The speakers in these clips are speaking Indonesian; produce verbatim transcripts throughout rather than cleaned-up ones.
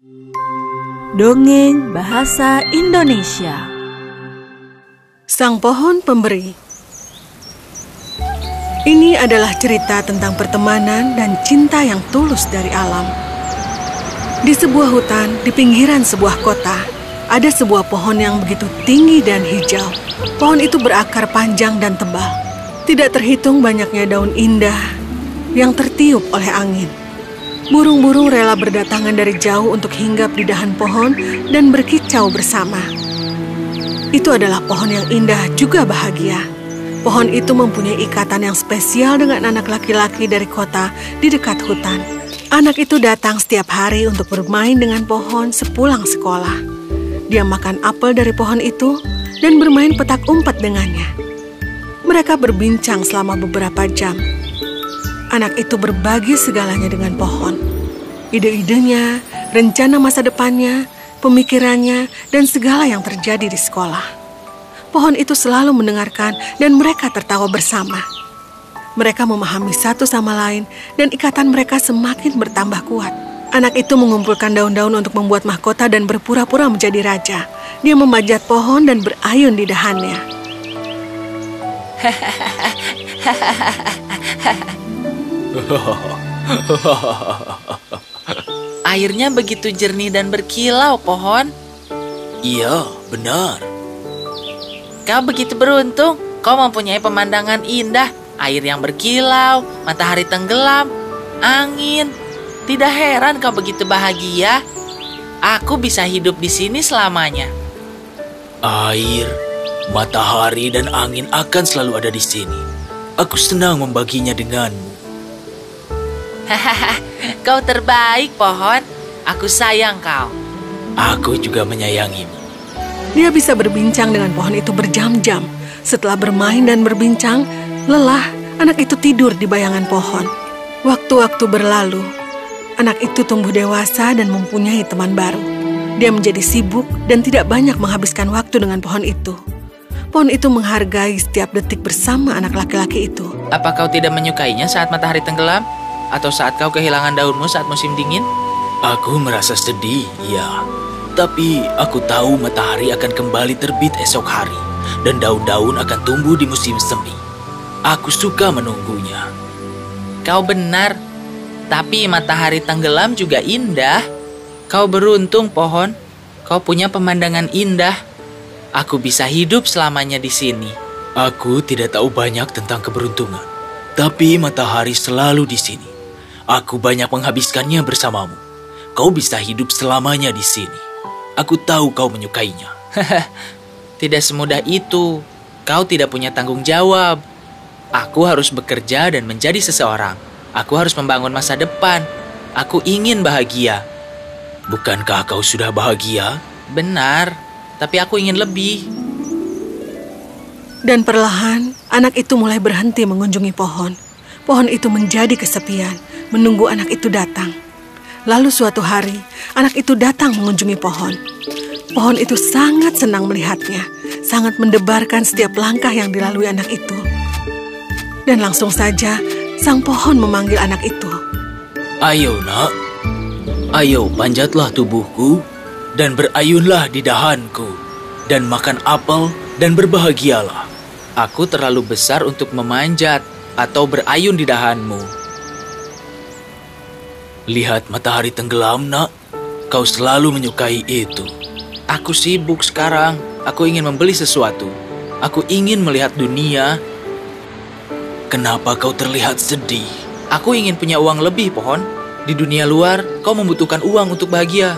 Dongeng Bahasa Indonesia. Sang Pohon Pemberi. Ini adalah cerita tentang pertemanan dan cinta yang tulus dari alam. Di sebuah hutan, di pinggiran sebuah kota, ada sebuah pohon yang begitu tinggi dan hijau. Pohon itu berakar panjang dan tebal. Tidak terhitung banyaknya daun indah yang tertiup oleh angin. Burung-burung rela berdatangan dari jauh untuk hinggap di dahan pohon dan berkicau bersama. Itu adalah pohon yang indah juga bahagia. Pohon itu mempunyai ikatan yang spesial dengan anak laki-laki dari kota di dekat hutan. Anak itu datang setiap hari untuk bermain dengan pohon sepulang sekolah. Dia makan apel dari pohon itu dan bermain petak umpet dengannya. Mereka berbincang selama beberapa jam. Anak itu berbagi segalanya dengan pohon. Ide-idenya, rencana masa depannya, pemikirannya, dan segala yang terjadi di sekolah. Pohon itu selalu mendengarkan dan mereka tertawa bersama. Mereka memahami satu sama lain dan ikatan mereka semakin bertambah kuat. Anak itu mengumpulkan daun-daun untuk membuat mahkota dan berpura-pura menjadi raja. Dia memanjat pohon dan berayun di dahannya. Airnya begitu jernih dan berkilau, pohon. Iya, benar. Kau begitu beruntung. Kau mempunyai pemandangan indah, air yang berkilau, matahari tenggelam, angin. Tidak heran kau begitu bahagia. Aku bisa hidup di sini selamanya. Air, matahari, dan angin akan selalu ada di sini. Aku senang membaginya denganmu. Hahaha, kau terbaik, pohon. Aku sayang kau. Aku juga menyayangimu. Dia bisa berbincang dengan pohon itu berjam-jam. Setelah bermain dan berbincang, lelah, anak itu tidur di bayangan pohon. Waktu-waktu berlalu, anak itu tumbuh dewasa dan mempunyai teman baru. Dia menjadi sibuk dan tidak banyak menghabiskan waktu dengan pohon itu. Pohon itu menghargai setiap detik bersama anak laki-laki itu. Apa kau tidak menyukainya saat matahari tenggelam? Atau saat kau kehilangan daunmu saat musim dingin? Aku merasa sedih, ya. Tapi aku tahu matahari akan kembali terbit esok hari. Dan daun-daun akan tumbuh di musim semi. Aku suka menunggunya. Kau benar. Tapi matahari tenggelam juga indah. Kau beruntung, pohon. Kau punya pemandangan indah. Aku bisa hidup selamanya di sini. Aku tidak tahu banyak tentang keberuntungan. Tapi matahari selalu di sini. Aku banyak menghabiskannya bersamamu. Kau bisa hidup selamanya di sini. Aku tahu kau menyukainya. Tidak semudah itu. Kau tidak punya tanggung jawab. Aku harus bekerja dan menjadi seseorang. Aku harus membangun masa depan. Aku ingin bahagia. Bukankah kau sudah bahagia? Benar, tapi aku ingin lebih. Dan perlahan, anak itu mulai berhenti mengunjungi pohon. Pohon itu menjadi kesepian, menunggu anak itu datang. Lalu suatu hari, anak itu datang mengunjungi pohon. Pohon itu sangat senang melihatnya, sangat mendebarkan setiap langkah yang dilalui anak itu. Dan langsung saja, sang pohon memanggil anak itu. Ayo, nak. Ayo, panjatlah tubuhku, dan berayunlah di dahanku, dan makan apel, dan berbahagialah. Aku terlalu besar untuk memanjat atau berayun di dahanmu. Lihat matahari tenggelam, nak. Kau selalu menyukai itu. Aku sibuk sekarang. Aku ingin membeli sesuatu. Aku ingin melihat dunia. Kenapa kau terlihat sedih? Aku ingin punya uang lebih, pohon. Di dunia luar, kau membutuhkan uang untuk bahagia.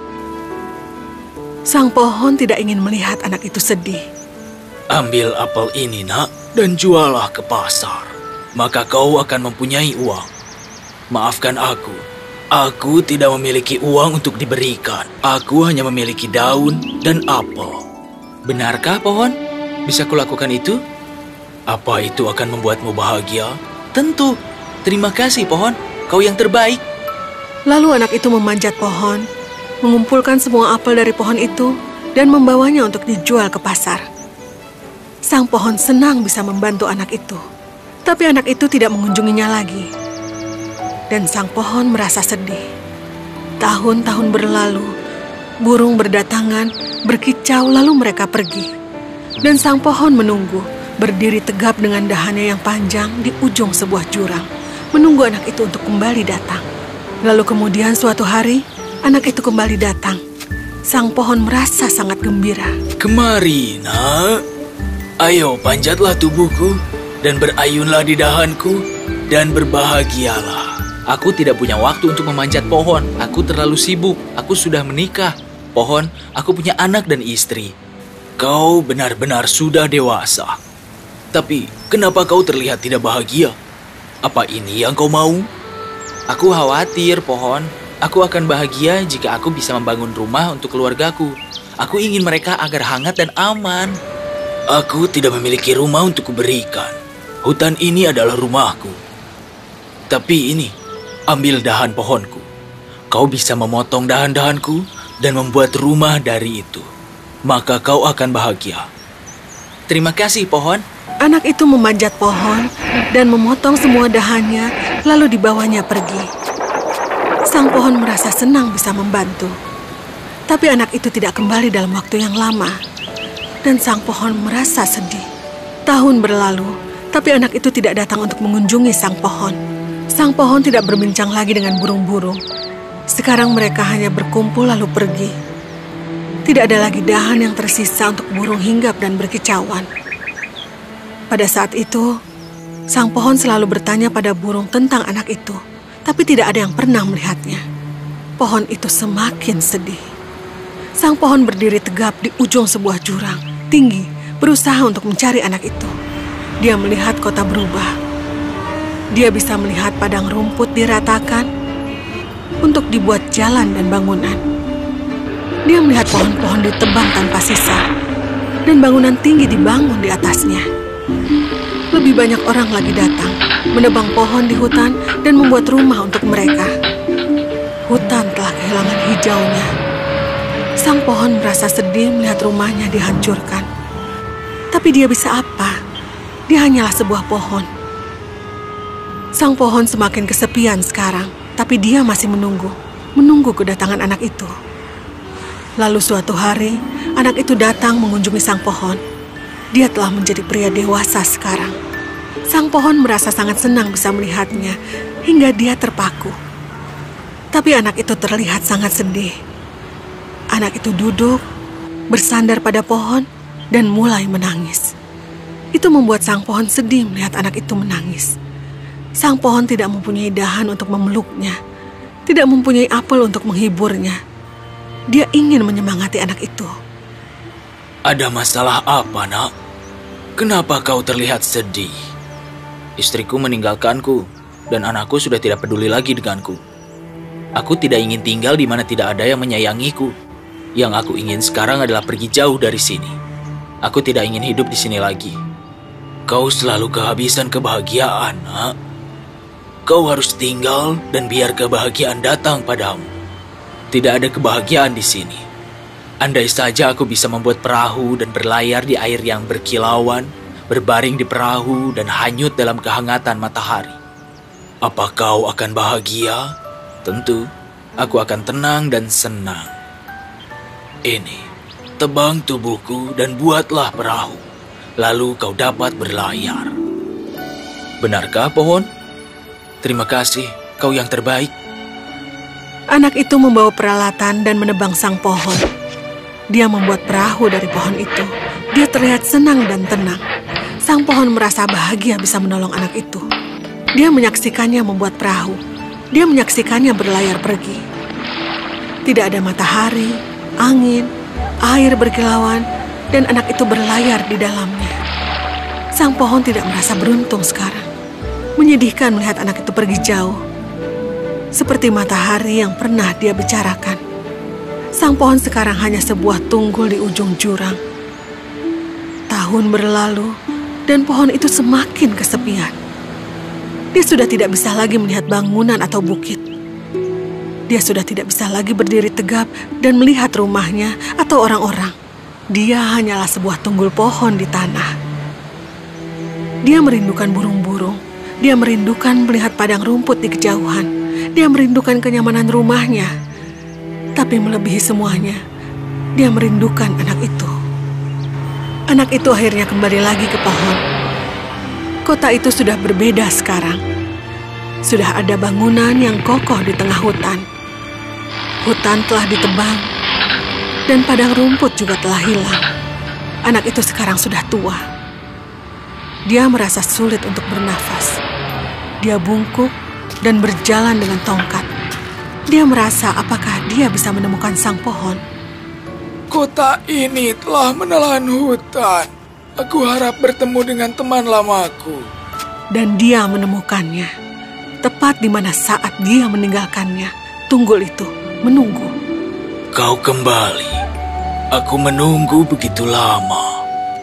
Sang pohon tidak ingin melihat anak itu sedih. Ambil apel ini, nak, dan jualah ke pasar. Maka kau akan mempunyai uang. Maafkan aku. Aku tidak memiliki uang untuk diberikan. Aku hanya memiliki daun dan apel. Benarkah, pohon? Bisa kulakukan itu? Apa itu akan membuatmu bahagia? Tentu. Terima kasih, pohon. Kau yang terbaik. Lalu anak itu memanjat pohon, mengumpulkan semua apel dari pohon itu, dan membawanya untuk dijual ke pasar. Sang pohon senang bisa membantu anak itu. Tapi anak itu tidak mengunjunginya lagi. Dan sang pohon merasa sedih. Tahun-tahun berlalu, burung berdatangan, berkicau, lalu mereka pergi. Dan sang pohon menunggu, berdiri tegap dengan dahannya yang panjang di ujung sebuah jurang, menunggu anak itu untuk kembali datang. Lalu kemudian suatu hari, anak itu kembali datang. Sang pohon merasa sangat gembira. Kemari, nak. Ayo, panjatlah tubuhku dan berayunlah di dahanku dan berbahagialah. Aku tidak punya waktu untuk memanjat pohon. Aku terlalu sibuk. Aku sudah menikah. Pohon, aku punya anak dan istri. Kau benar-benar sudah dewasa. Tapi kenapa kau terlihat tidak bahagia? Apa ini yang kau mau? Aku khawatir, pohon. Aku akan bahagia jika aku bisa membangun rumah untuk keluargaku. Aku ingin mereka agar hangat dan aman. Aku tidak memiliki rumah untuk kuberikan. Hutan ini adalah rumahku. Tapi ini, ambil dahan pohonku. Kau bisa memotong dahan-dahanku dan membuat rumah dari itu. Maka kau akan bahagia. Terima kasih, pohon. Anak itu memanjat pohon dan memotong semua dahannya, lalu dibawanya pergi. Sang pohon merasa senang bisa membantu. Tapi anak itu tidak kembali dalam waktu yang lama. Dan sang pohon merasa sedih. Tahun berlalu, tapi anak itu tidak datang untuk mengunjungi sang pohon. Sang pohon tidak berbincang lagi dengan burung-burung. Sekarang mereka hanya berkumpul lalu pergi. Tidak ada lagi dahan yang tersisa untuk burung hinggap dan berkicauan. Pada saat itu, sang pohon selalu bertanya pada burung tentang anak itu, tapi tidak ada yang pernah melihatnya. Pohon itu semakin sedih. Sang pohon berdiri tegap di ujung sebuah jurang, tinggi, berusaha untuk mencari anak itu. Dia melihat kota berubah. Dia bisa melihat padang rumput diratakan untuk dibuat jalan dan bangunan. Dia melihat pohon-pohon ditebang tanpa sisa, dan bangunan tinggi dibangun di atasnya. Lebih banyak orang lagi datang, menebang pohon di hutan dan membuat rumah untuk mereka. Hutan telah kehilangan hijaunya. Sang pohon merasa sedih melihat rumahnya dihancurkan. Tapi dia bisa apa? Dia hanyalah sebuah pohon. Sang pohon semakin kesepian sekarang, tapi dia masih menunggu, menunggu kedatangan anak itu. Lalu suatu hari, anak itu datang mengunjungi sang pohon. Dia telah menjadi pria dewasa sekarang. Sang pohon merasa sangat senang bisa melihatnya, hingga dia terpaku. Tapi anak itu terlihat sangat sedih. Anak itu duduk, bersandar pada pohon, dan mulai menangis. Itu membuat sang pohon sedih melihat anak itu menangis. Sang pohon tidak mempunyai dahan untuk memeluknya, tidak mempunyai apel untuk menghiburnya. Dia ingin menyemangati anak itu. Ada masalah apa, nak? Kenapa kau terlihat sedih? Istriku meninggalkanku, dan anakku sudah tidak peduli lagi denganku. Aku tidak ingin tinggal di mana tidak ada yang menyayangiku. Yang aku ingin sekarang adalah pergi jauh dari sini. Aku tidak ingin hidup di sini lagi. Kau selalu kehabisan kebahagiaan, nak. Kau harus tinggal dan biar kebahagiaan datang padamu. Tidak ada kebahagiaan di sini. Andai saja aku bisa membuat perahu dan berlayar di air yang berkilauan, berbaring di perahu dan hanyut dalam kehangatan matahari. Apa kau akan bahagia? Tentu, aku akan tenang dan senang. Ini, tebang tubuhku dan buatlah perahu. Lalu kau dapat berlayar. Benarkah, pohon? Terima kasih, kau yang terbaik. Anak itu membawa peralatan dan menebang sang pohon. Dia membuat perahu dari pohon itu. Dia terlihat senang dan tenang. Sang pohon merasa bahagia bisa menolong anak itu. Dia menyaksikannya membuat perahu. Dia menyaksikannya berlayar pergi. Tidak ada matahari, angin, air berkilauan, dan anak itu berlayar di dalamnya. Sang pohon tidak merasa beruntung sekarang. Menyedihkan melihat anak itu pergi jauh. Seperti matahari yang pernah dia bicarakan. Sang pohon sekarang hanya sebuah tunggul di ujung jurang. Tahun berlalu, dan pohon itu semakin kesepian. Dia sudah tidak bisa lagi melihat bangunan atau bukit. Dia sudah tidak bisa lagi berdiri tegap dan melihat rumahnya atau orang-orang. Dia hanyalah sebuah tunggul pohon di tanah. Dia merindukan burung-burung. Dia merindukan melihat padang rumput di kejauhan. Dia merindukan kenyamanan rumahnya. Tapi melebihi semuanya, dia merindukan anak itu. Anak itu akhirnya kembali lagi ke pohon. Kota itu sudah berbeda sekarang. Sudah ada bangunan yang kokoh di tengah hutan. Hutan telah ditebang, dan padang rumput juga telah hilang. Anak itu sekarang sudah tua. Dia merasa sulit untuk bernafas. Dia bungkuk dan berjalan dengan tongkat. Dia merasa apakah dia bisa menemukan sang pohon. Kota ini telah menelan hutan. Aku harap bertemu dengan teman lamaku. Dan dia menemukannya. Tepat di mana saat dia meninggalkannya, Tunggul itu menunggu. Kau kembali. Aku menunggu begitu lama.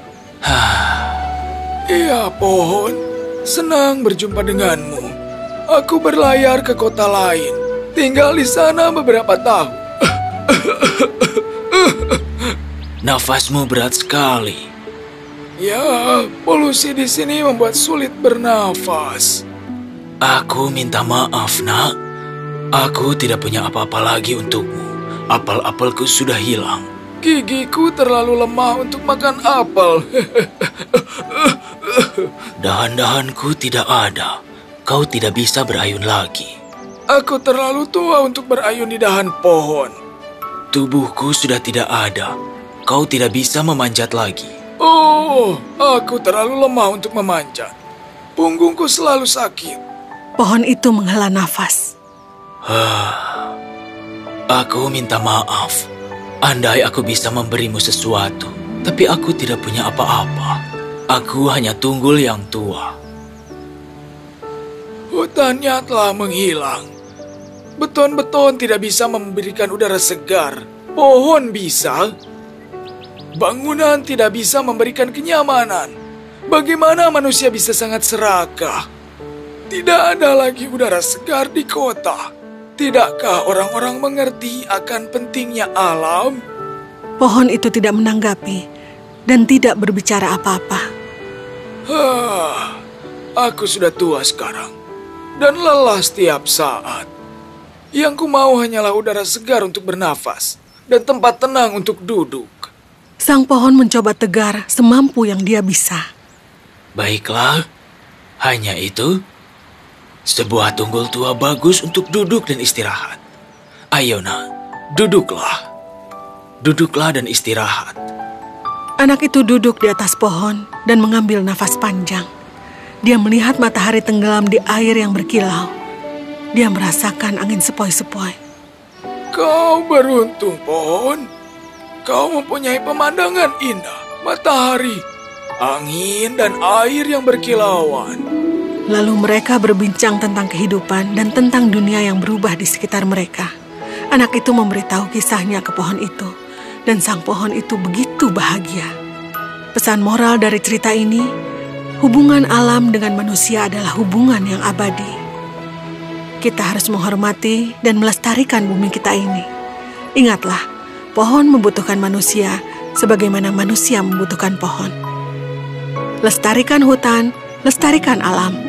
Iya, pohon. Senang berjumpa denganmu. Aku berlayar ke kota lain. Tinggal di sana beberapa tahun. Nafasmu berat sekali. Ya, polusi di sini membuat sulit bernafas. Aku minta maaf, nak. Aku tidak punya apa-apa lagi untukmu. Apel-apelku sudah hilang. Gigiku terlalu lemah untuk makan apel. Dahan-dahanku tidak ada. Kau tidak bisa berayun lagi. Aku terlalu tua untuk berayun di dahan pohon. Tubuhku sudah tidak ada. Kau tidak bisa memanjat lagi. Oh, aku terlalu lemah untuk memanjat. Punggungku selalu sakit. Pohon itu menghela nafas. Aku minta maaf. Andai aku bisa memberimu sesuatu, tapi aku tidak punya apa-apa. Aku hanya Tunggul yang tua. Hutannya telah menghilang. Beton-beton tidak bisa memberikan udara segar. Pohon bisa. Bangunan tidak bisa memberikan kenyamanan. Bagaimana manusia bisa sangat serakah? Tidak ada lagi udara segar di kota. Tidakkah orang-orang mengerti akan pentingnya alam? Pohon itu tidak menanggapi dan tidak berbicara apa-apa. Hah, aku sudah tua sekarang dan lelah setiap saat. Yang ku mau hanyalah udara segar untuk bernafas dan tempat tenang untuk duduk. Sang pohon mencoba tegar semampu yang dia bisa. Baiklah, hanya itu. Sebuah tunggul tua bagus untuk duduk dan istirahat. Ayo nak, duduklah. Duduklah dan istirahat. Anak itu duduk di atas pohon dan mengambil nafas panjang. Dia melihat matahari tenggelam di air yang berkilau. Dia merasakan angin sepoi-sepoi. Kau beruntung, pohon. Kau mempunyai pemandangan indah, matahari, angin, dan air yang berkilauan. Lalu mereka berbincang tentang kehidupan dan tentang dunia yang berubah di sekitar mereka. Anak itu memberitahu kisahnya ke pohon itu, dan sang pohon itu begitu bahagia. Pesan moral dari cerita ini, hubungan alam dengan manusia adalah hubungan yang abadi. Kita harus menghormati dan melestarikan bumi kita ini. Ingatlah, pohon membutuhkan manusia sebagaimana manusia membutuhkan pohon. Lestarikan hutan, lestarikan alam.